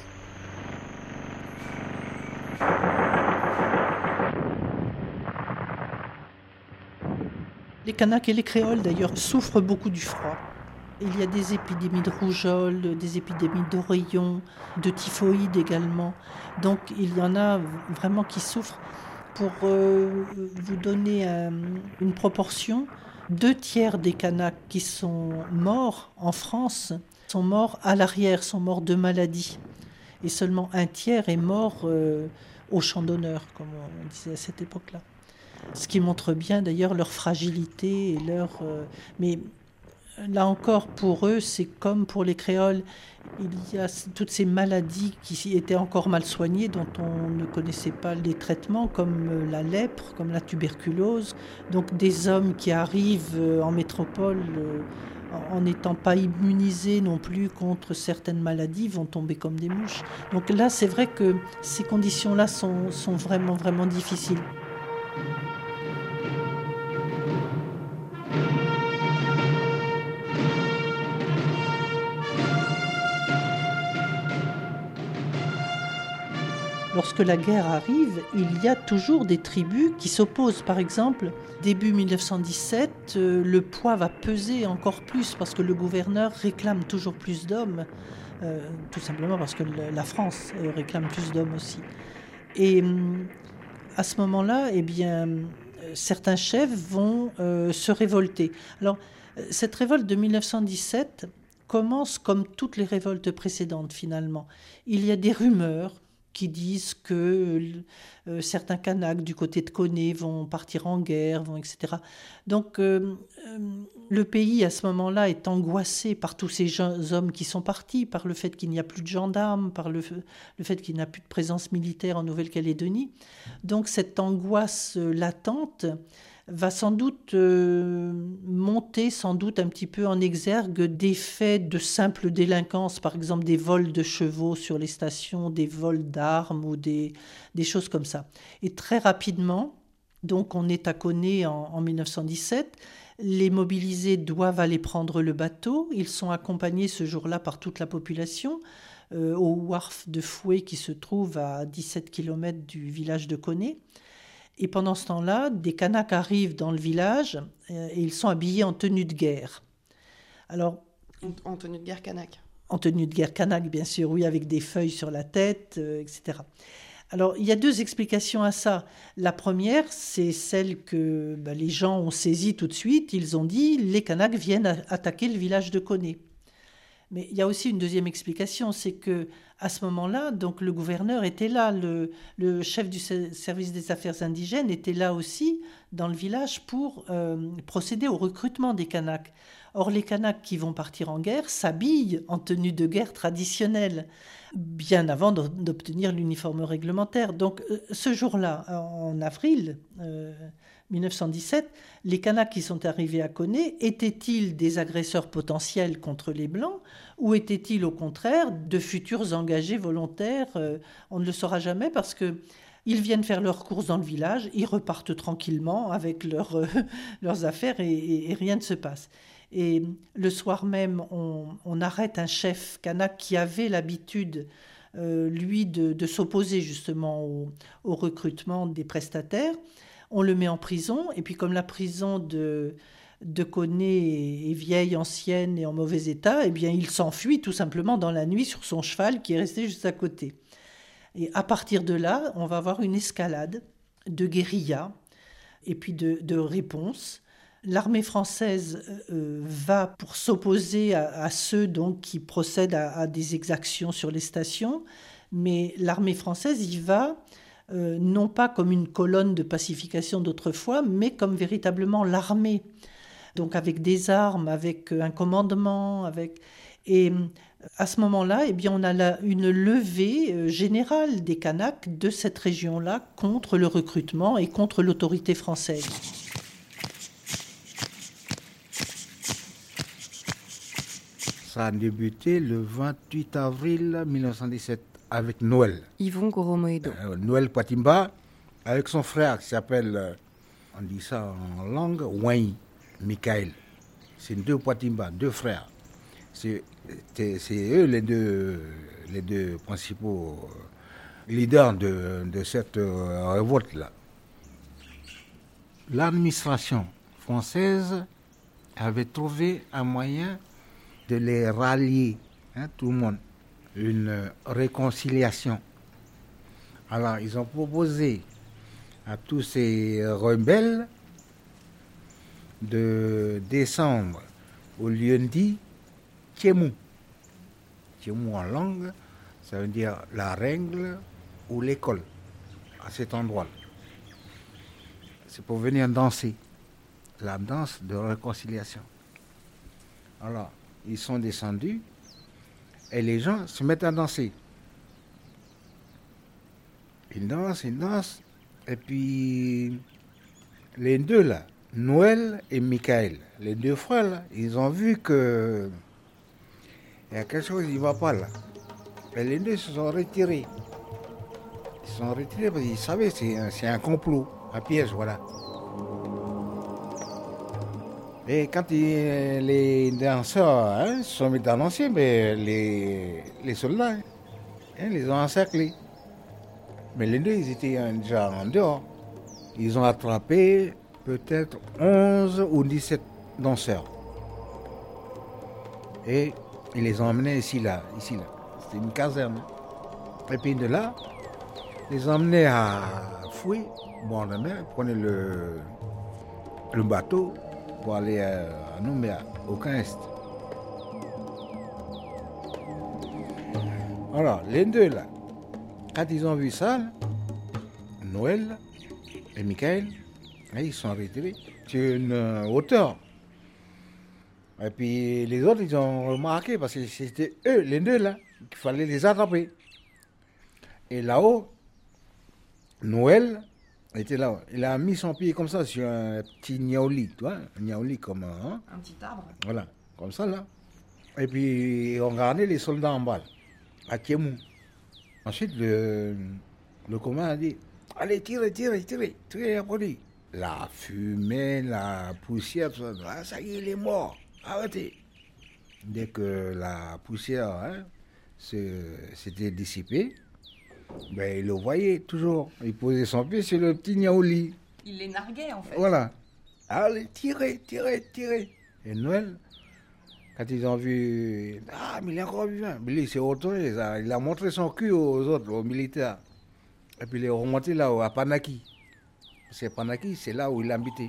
[SPEAKER 1] Les Kanaks et les Créoles, d'ailleurs, souffrent beaucoup du froid. Il y a des épidémies de rougeole, des épidémies d'oreillons, de typhoïde également. Donc, il y en a vraiment qui souffrent. Pour vous donner une proportion, 2/3 des Kanaks qui sont morts en France sont morts à l'arrière, sont morts de maladie. Et seulement 1/3 est mort au champ d'honneur, comme on disait à cette époque-là. Ce qui montre bien d'ailleurs leur fragilité et mais là encore, pour eux, c'est comme pour les Créoles. Il y a toutes ces maladies qui étaient encore mal soignées, dont on ne connaissait pas les traitements, comme la lèpre, comme la tuberculose. Donc des hommes qui arrivent en métropole en n'étant pas immunisés non plus contre certaines maladies vont tomber comme des mouches. Donc là, c'est vrai que ces conditions-là sont vraiment, vraiment difficiles. Lorsque la guerre arrive, il y a toujours des tribus qui s'opposent. Par exemple, début 1917, le poids va peser encore plus parce que le gouverneur réclame toujours plus d'hommes, tout simplement parce que la France réclame plus d'hommes aussi. Et à ce moment-là, eh bien, certains chefs vont se révolter. Alors, cette révolte de 1917 commence comme toutes les révoltes précédentes finalement. Il y a des rumeurs qui disent que certains Kanaks du côté de Koné vont partir en guerre, etc. Donc le pays à ce moment-là est angoissé par tous ces hommes qui sont partis, par le fait qu'il n'y a plus de gendarmes, par le fait qu'il n'y a plus de présence militaire en Nouvelle-Calédonie. Donc cette angoisse latente va sans doute monter sans doute un petit peu en exergue des faits de simple délinquance, par exemple des vols de chevaux sur les stations, des vols d'armes ou des choses comme ça. Et très rapidement, donc on est à Koné en 1917, les mobilisés doivent aller prendre le bateau. Ils sont accompagnés ce jour-là par toute la population au wharf de Foué qui se trouve à 17 km du village de Koné. Et pendant ce temps-là, des Kanaks arrivent dans le village et ils sont habillés en tenue de guerre. Alors,
[SPEAKER 6] en tenue de guerre kanak.
[SPEAKER 1] En tenue de guerre kanak, bien sûr, oui, avec des feuilles sur la tête, etc. Alors, il y a 2 explications à ça. La première, c'est celle que les gens ont saisie tout de suite. Ils ont dit, les Kanaks viennent attaquer le village de Koné. Mais il y a aussi une deuxième explication, c'est que à ce moment-là, donc le gouverneur était là, le chef du service des affaires indigènes était là aussi dans le village pour procéder au recrutement des Kanaks. Or, les Kanaks qui vont partir en guerre s'habillent en tenue de guerre traditionnelle, bien avant d'obtenir l'uniforme réglementaire. Donc, ce jour-là, en avril 1917, les Kanaks qui sont arrivés à Koné, étaient-ils des agresseurs potentiels contre les Blancs ou étaient-ils au contraire de futurs engagés volontaires? On ne le saura jamais parce qu'ils viennent faire leurs courses dans le village, ils repartent tranquillement avec leurs affaires et rien ne se passe. Et le soir même, on arrête un chef kanak qui avait l'habitude, lui, de s'opposer justement au recrutement des prestataires. On le met en prison, et puis comme la prison de Koné est vieille, ancienne et en mauvais état, eh bien il s'enfuit tout simplement dans la nuit sur son cheval qui est resté juste à côté. Et à partir de là, on va avoir une escalade de guérilla et puis de réponse. L'armée française va pour s'opposer à ceux donc, qui procèdent à des exactions sur les stations, mais l'armée française y va non pas comme une colonne de pacification d'autrefois, mais comme véritablement l'armée. Donc avec des armes, avec un commandement, Et à ce moment-là, eh bien, on a une levée générale des Kanaks de cette région-là contre le recrutement et contre l'autorité française.
[SPEAKER 4] Ça a débuté le 28 avril 1917 avec Noël.
[SPEAKER 6] Yvon Goromoedo.
[SPEAKER 4] Noël Patimba, avec son frère qui s'appelle, on dit ça en langue, Wayne Michael. C'est 2 Patimba, 2 frères. C'est eux les deux principaux leaders de cette révolte-là. L'administration française avait trouvé un moyen de les rallier, tout le monde, une réconciliation. Alors, ils ont proposé à tous ces rebelles de descendre au lieu dit Tchémou. Tchémou en langue, ça veut dire la règle ou l'école, à cet endroit-là. C'est pour venir danser, la danse de réconciliation. Alors, ils sont descendus et les gens se mettent à danser. Ils dansent, et puis les 2 là, Noël et Michael, les 2 frères là, ils ont vu que il y a quelque chose qui ne va pas là. Et les 2 se sont retirés. Ils se sont retirés parce qu'ils savaient que c'est un complot, un piège, voilà. Et quand les danseurs se sont mis à danser, mais les soldats les ont encerclés. Mais les 2, ils étaient déjà en dehors. Ils ont attrapé peut-être 11 ou 17 danseurs. Et ils les ont emmenés ici, là. C'était une caserne. Et puis de là, ils les ont emmenés à Foué, bord de mer, prenaient le bateau pour aller à Nouméa, au camp Est. Alors, les 2 là, quand ils ont vu ça, Noël et Michael, ils sont retirés sur une hauteur. Et puis les autres, ils ont remarqué, parce que c'était eux, les 2 là, qu'il fallait les attraper. Et là-haut, Noël Il était là. Il a mis son pied comme ça sur un petit niaouli, tu vois, un niaouli comme un
[SPEAKER 6] petit arbre.
[SPEAKER 4] Voilà, comme ça là. Et puis on regardait les soldats en bas, à Tiemou. Ensuite, le commandant a dit allez, tirez après lui. La fumée, la poussière, tout ça, ça y est, il est mort. Arrêtez. Dès que la poussière s'était dissipée, ben, il le voyait toujours. Il posait son pied sur le petit niaouli.
[SPEAKER 6] Il les narguait en fait.
[SPEAKER 4] Voilà. Allez, tirez. Et Noël, quand ils ont vu, mais il est encore vivant. Mais lui, il s'est retourné, il a montré son cul aux autres, aux militaires. Et puis il est remonté là, à Panaki. Parce que Panaki, c'est là où il habitait.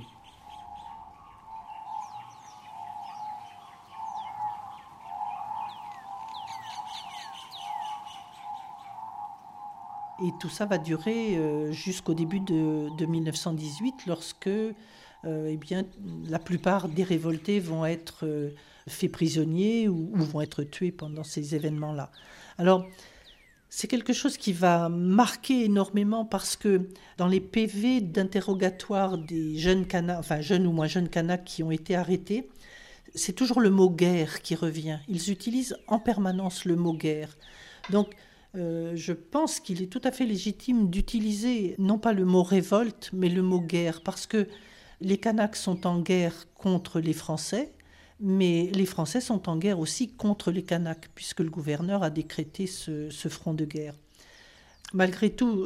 [SPEAKER 1] Et tout ça va durer jusqu'au début de 1918, lorsque eh bien, la plupart des révoltés vont être faits prisonniers ou vont être tués pendant ces événements-là. Alors, c'est quelque chose qui va marquer énormément parce que dans les PV d'interrogatoire des jeunes Kanaks, enfin jeunes ou moins jeunes Kanaks qui ont été arrêtés, c'est toujours le mot guerre qui revient. Ils utilisent en permanence le mot guerre. Donc, je pense qu'il est tout à fait légitime d'utiliser non pas le mot révolte, mais le mot guerre, parce que les Kanaks sont en guerre contre les Français, mais les Français sont en guerre aussi contre les Kanaks, puisque le gouverneur a décrété ce front de guerre. Malgré tout,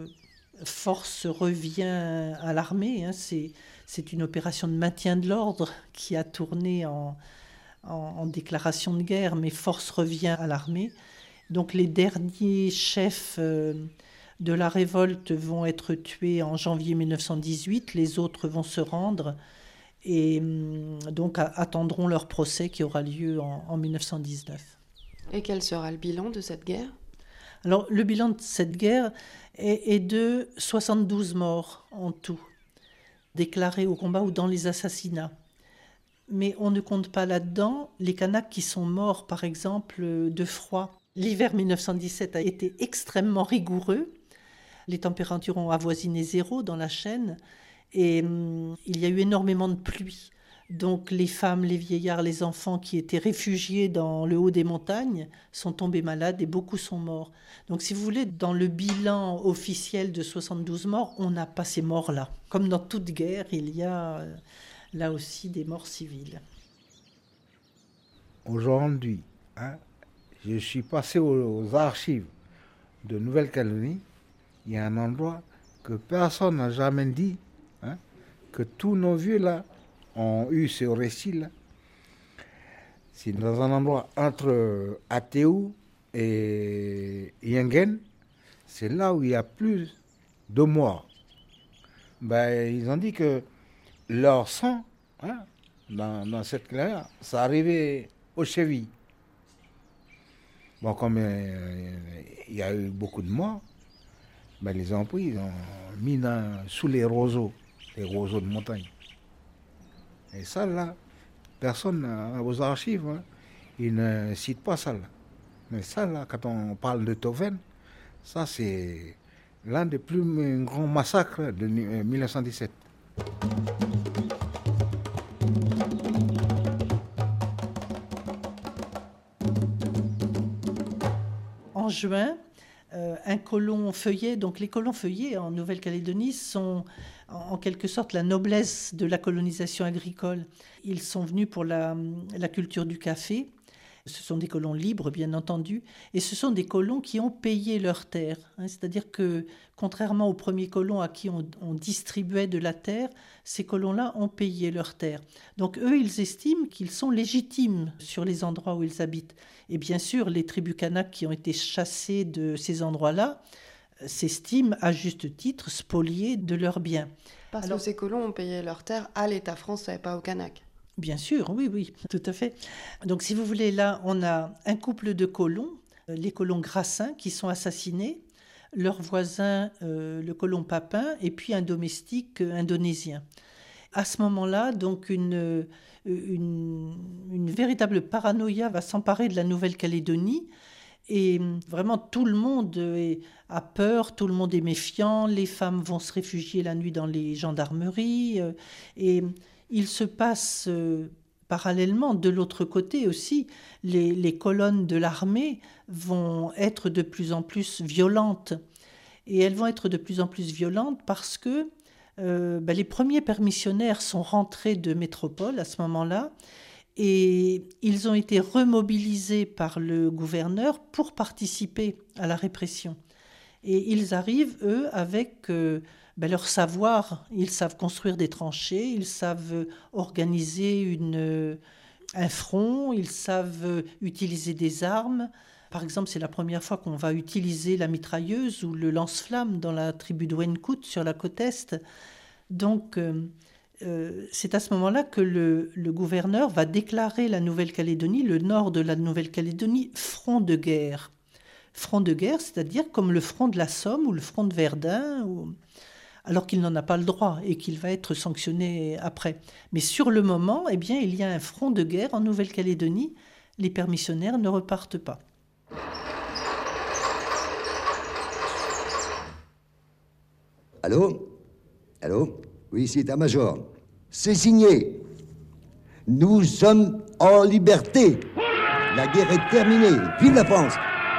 [SPEAKER 1] force revient à l'armée. C'est une opération de maintien de l'ordre qui a tourné en déclaration de guerre, mais force revient à l'armée. Donc les derniers chefs de la révolte vont être tués en janvier 1918, les autres vont se rendre et donc attendront leur procès qui aura lieu en 1919.
[SPEAKER 6] Et quel sera le bilan de cette guerre ?
[SPEAKER 1] Alors le bilan de cette guerre est de 72 morts en tout, déclarés au combat ou dans les assassinats. Mais on ne compte pas là-dedans les Kanaks qui sont morts, par exemple, de froid. L'hiver 1917 a été extrêmement rigoureux. Les températures ont avoisiné 0 dans la chaîne et il y a eu énormément de pluie. Donc les femmes, les vieillards, les enfants qui étaient réfugiés dans le haut des montagnes sont tombés malades et beaucoup sont morts. Donc si vous voulez, dans le bilan officiel de 72 morts, on n'a pas ces morts-là. Comme dans toute guerre, il y a là aussi des morts civiles.
[SPEAKER 4] Aujourd'hui, je suis passé aux archives de Nouvelle-Calédonie. Il y a un endroit que personne n'a jamais dit, que tous nos vieux là ont eu ce récit-là. C'est dans un endroit entre Atéou et Yengen. C'est là où il y a plus de morts. Ils ont dit que leur sang, dans cette clairière, ça arrivait aux chevilles. Bon, comme il y a eu beaucoup de morts, ils les ont pris, ils ont mis sous les roseaux de montagne. Et ça, là, personne aux archives, ils ne citent pas ça, là. Mais ça, là, quand on parle de Toven, ça, c'est l'un des plus grands massacres de 1917.
[SPEAKER 1] En juin, un colon feuillet, donc les colons feuillets en Nouvelle-Calédonie sont en quelque sorte la noblesse de la colonisation agricole. Ils sont venus pour la culture du café. Ce sont des colons libres, bien entendu, et ce sont des colons qui ont payé leurs terres. C'est-à-dire que, contrairement aux premiers colons à qui on distribuait de la terre, ces colons-là ont payé leurs terres. Donc eux, ils estiment qu'ils sont légitimes sur les endroits où ils habitent. Et bien sûr, les tribus Kanaks qui ont été chassées de ces endroits-là s'estiment, à juste titre, spoliés de leurs biens.
[SPEAKER 6] Parce que ces colons ont payé leurs terres à l'État français, pas aux Kanaks.
[SPEAKER 1] Bien sûr, oui, tout à fait. Donc, si vous voulez, là, on a un couple de colons, les colons Grassins, qui sont assassinés, leur voisin, le colon Papin, et puis un domestique indonésien. À ce moment-là, donc, une véritable paranoïa va s'emparer de la Nouvelle-Calédonie, Et vraiment, tout le monde a peur, tout le monde est méfiant. Les femmes vont se réfugier la nuit dans les gendarmeries. Et il se passe parallèlement, de l'autre côté aussi, les colonnes de l'armée vont être de plus en plus violentes. Et elles vont être de plus en plus violentes parce que les premiers permissionnaires sont rentrés de métropole à ce moment-là et ils ont été remobilisés par le gouverneur pour participer à la répression. Et ils arrivent, eux, avec leur savoir. Ils savent construire des tranchées, ils savent organiser un front, ils savent utiliser des armes. Par exemple, c'est la première fois qu'on va utiliser la mitrailleuse ou le lance-flamme dans la tribu de Wencout sur la côte Est. Donc, c'est à ce moment-là que le gouverneur va déclarer la Nouvelle-Calédonie, le nord de la Nouvelle-Calédonie, front de guerre. Front de guerre, c'est-à-dire comme le front de la Somme ou le front de Verdun, alors qu'il n'en a pas le droit et qu'il va être sanctionné après. Mais sur le moment, eh bien, il y a un front de guerre en Nouvelle-Calédonie. Les permissionnaires ne repartent pas.
[SPEAKER 13] Allô ? Allô ? Oui, c'est état-major. C'est signé. Nous sommes en liberté. La guerre est terminée. Vive la France !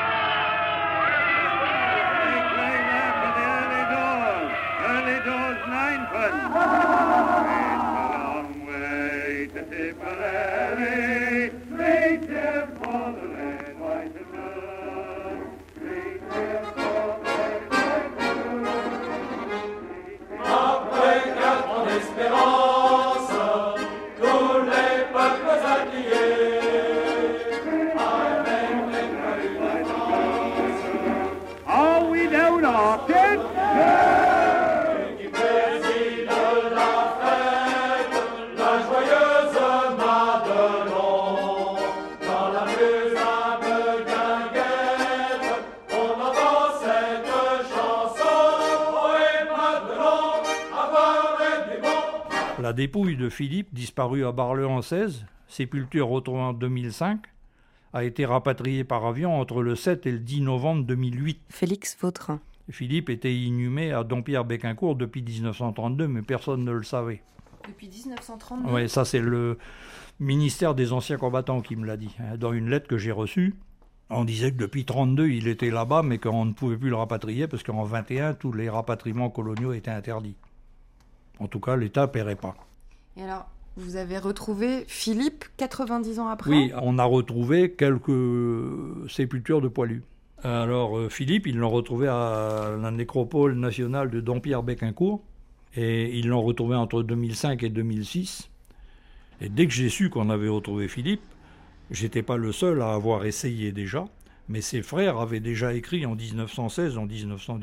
[SPEAKER 3] La dépouille de Philippe, disparu à Bar-le-Ançaise, sépulture retrouvée en 2005, a été rapatriée par avion entre le 7 et le 10 novembre 2008.
[SPEAKER 6] Félix Vautrin.
[SPEAKER 3] Philippe était inhumé à Dompierre-Béquincourt depuis 1932, mais personne ne le savait.
[SPEAKER 6] Depuis 1932 ?
[SPEAKER 3] Oui, ça c'est le ministère des Anciens Combattants qui me l'a dit. Dans une lettre que j'ai reçue, on disait que depuis 1932, il était là-bas, mais qu'on ne pouvait plus le rapatrier, parce qu'en 1921, tous les rapatriements coloniaux étaient interdits. En tout cas, l'État ne paierait pas.
[SPEAKER 6] Et alors, vous avez retrouvé Philippe 90 ans après ?
[SPEAKER 3] Oui, on a retrouvé quelques sépultures de poilus. Alors, Philippe, ils l'ont retrouvé à la nécropole nationale de Dompierre-Béquincourt, et ils l'ont retrouvé entre 2005 et 2006. Et dès que j'ai su qu'on avait retrouvé Philippe, j'étais pas le seul à avoir essayé déjà, mais ses frères avaient déjà écrit en 1916, en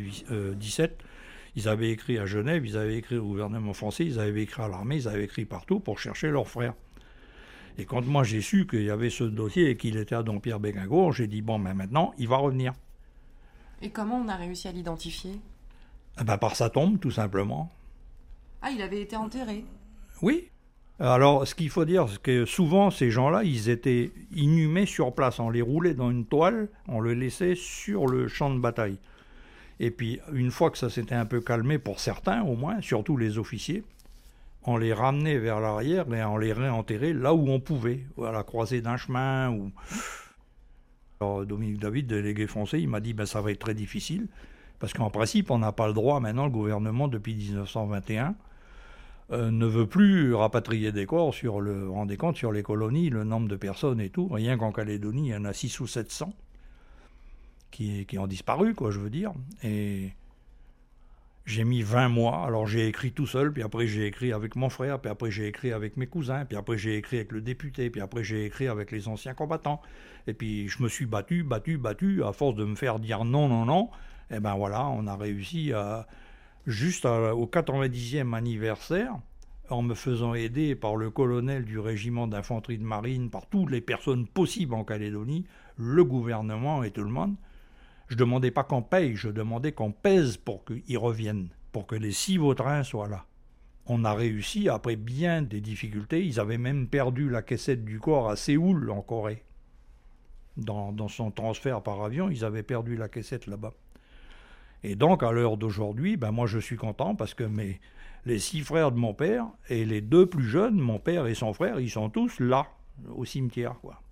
[SPEAKER 3] 1917. Ils avaient écrit à Genève, ils avaient écrit au gouvernement français, ils avaient écrit à l'armée, ils avaient écrit partout pour chercher leurs frères. Et quand moi j'ai su qu'il y avait ce dossier et qu'il était à Dompierre-Béquincourt, j'ai dit bon, ben maintenant, il va revenir.
[SPEAKER 6] Et comment on a réussi à l'identifier ?
[SPEAKER 3] Par sa tombe, tout simplement.
[SPEAKER 6] Ah, il avait été enterré ?
[SPEAKER 3] Oui. Alors, ce qu'il faut dire, c'est que souvent, ces gens-là, ils étaient inhumés sur place. On les roulait dans une toile, on les laissait sur le champ de bataille. Et puis, une fois que ça s'était un peu calmé, pour certains au moins, surtout les officiers, on les ramenait vers l'arrière et on les réenterrait là où on pouvait, à la croisée d'un chemin. Ou... Alors, Dominique David, délégué français, il m'a dit ça va être très difficile, parce qu'en principe, on n'a pas le droit, maintenant, le gouvernement, depuis 1921, ne veut plus rapatrier des corps vous vous rendez compte, sur les colonies, le nombre de personnes et tout. Rien qu'en Calédonie, il y en a 600 ou 700 qui ont disparu, je veux dire. Et j'ai mis 20 mois. Alors j'ai écrit tout seul, puis après j'ai écrit avec mon frère, puis après j'ai écrit avec mes cousins, puis après j'ai écrit avec le député, puis après j'ai écrit avec les anciens combattants. Et puis je me suis battu, à force de me faire dire non, non, non. Et ben voilà, on a réussi à... Juste au 90e anniversaire, en me faisant aider par le colonel du régiment d'infanterie de marine, par toutes les personnes possibles en Calédonie, le gouvernement et tout le monde, je ne demandais pas qu'on paye, je demandais qu'on pèse pour qu'ils reviennent, pour que les 6 Vautrins soient là. On a réussi, après bien des difficultés, ils avaient même perdu la caissette du corps à Séoul, en Corée. Dans son transfert par avion, ils avaient perdu la caissette là-bas. Et donc, à l'heure d'aujourd'hui, moi je suis content parce que les 6 frères de mon père et les 2 plus jeunes, mon père et son frère, ils sont tous là, au cimetière, quoi.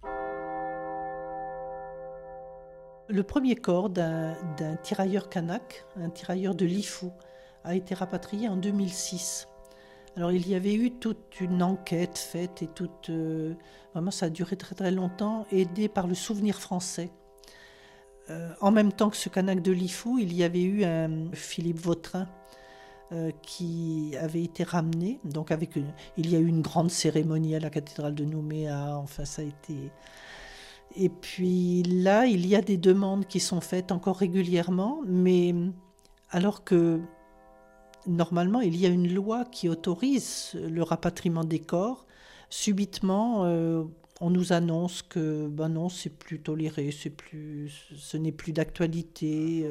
[SPEAKER 1] Le premier corps d'un tirailleur kanak, un tirailleur de Lifou, a été rapatrié en 2006. Alors il y avait eu toute une enquête faite et vraiment ça a duré très très longtemps, aidé par le Souvenir français. En même temps que ce kanak de Lifou, il y avait eu un Philippe Vautrin qui avait été ramené. Donc il y a eu une grande cérémonie à la cathédrale de Nouméa. Enfin, ça a été. Et puis là, il y a des demandes qui sont faites encore régulièrement, mais alors que normalement, il y a une loi qui autorise le rapatriement des corps. Subitement, on nous annonce que non, c'est plus toléré, ce n'est plus d'actualité.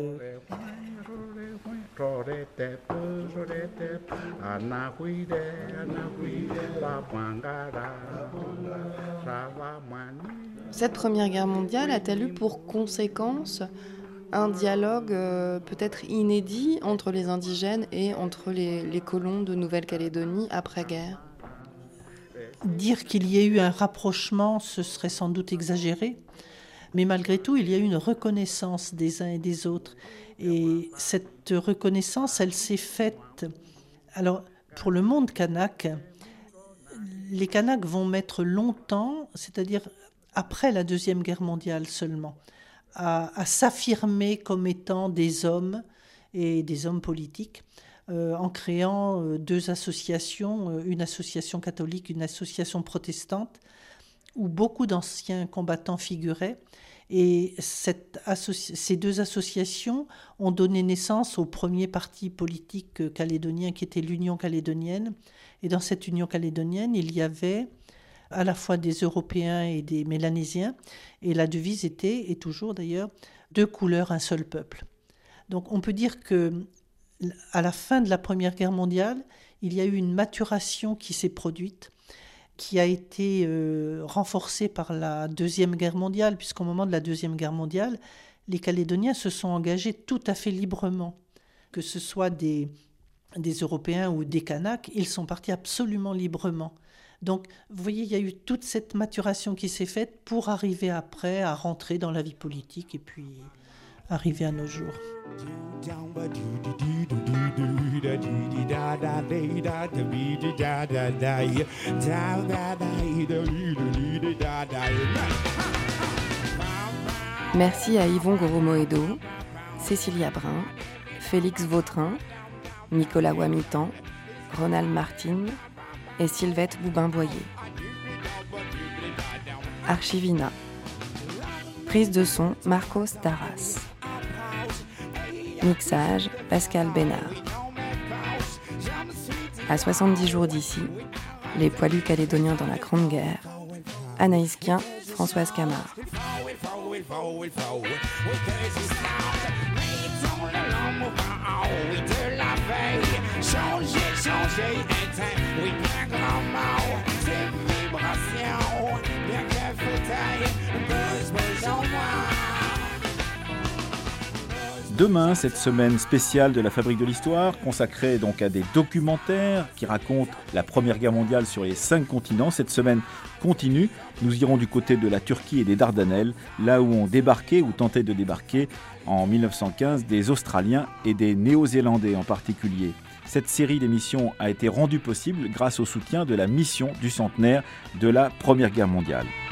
[SPEAKER 6] Cette Première Guerre mondiale a-t-elle eu pour conséquence un dialogue peut-être inédit entre les indigènes et entre les colons de Nouvelle-Calédonie après-guerre ?
[SPEAKER 1] Dire qu'il y ait eu un rapprochement, ce serait sans doute exagéré, mais malgré tout, il y a eu une reconnaissance des uns et des autres. Et cette reconnaissance, elle s'est faite. Alors, pour le monde kanak, les Kanaks vont mettre longtemps, c'est-à-dire après la Deuxième Guerre mondiale seulement, à s'affirmer comme étant des hommes et des hommes politiques, en créant 2 associations, une association catholique, une association protestante, où beaucoup d'anciens combattants figuraient. Et ces 2 associations ont donné naissance au premier parti politique calédonien qui était l'Union calédonienne. Et dans cette Union calédonienne, il y avait à la fois des Européens et des Mélanésiens. Et la devise était, et toujours d'ailleurs, 2 couleurs, un seul peuple. Donc on peut dire que à la fin de la Première Guerre mondiale, il y a eu une maturation qui s'est produite, qui a été renforcée par la Deuxième Guerre mondiale, puisqu'au moment de la Deuxième Guerre mondiale, les Calédoniens se sont engagés tout à fait librement. Que ce soit des Européens ou des Kanaks, ils sont partis absolument librement. Donc, vous voyez, il y a eu toute cette maturation qui s'est faite pour arriver après à rentrer dans la vie politique et puis arriver à nos jours.
[SPEAKER 6] Merci à Yvon Goromoedo, Cécilia Brun, Félix Vautrin, Nicolas Wamitan, Ronald Martin et Sylvette Boubin-Boyer. Archivina. Prise de son, Marcos Taras. Mixage, Pascal Bénard. À 70 jours d'ici, les poilus calédoniens dans la Grande Guerre. Anaïs Kien, Françoise Camard.
[SPEAKER 2] Demain, cette semaine spéciale de la Fabrique de l'Histoire, consacrée donc à des documentaires qui racontent la Première Guerre mondiale sur les 5 continents. Cette semaine continue. Nous irons du côté de la Turquie et des Dardanelles, là où ont débarqué ou tenté de débarquer en 1915 des Australiens et des Néo-Zélandais en particulier. Cette série d'émissions a été rendue possible grâce au soutien de la mission du centenaire de la Première Guerre mondiale.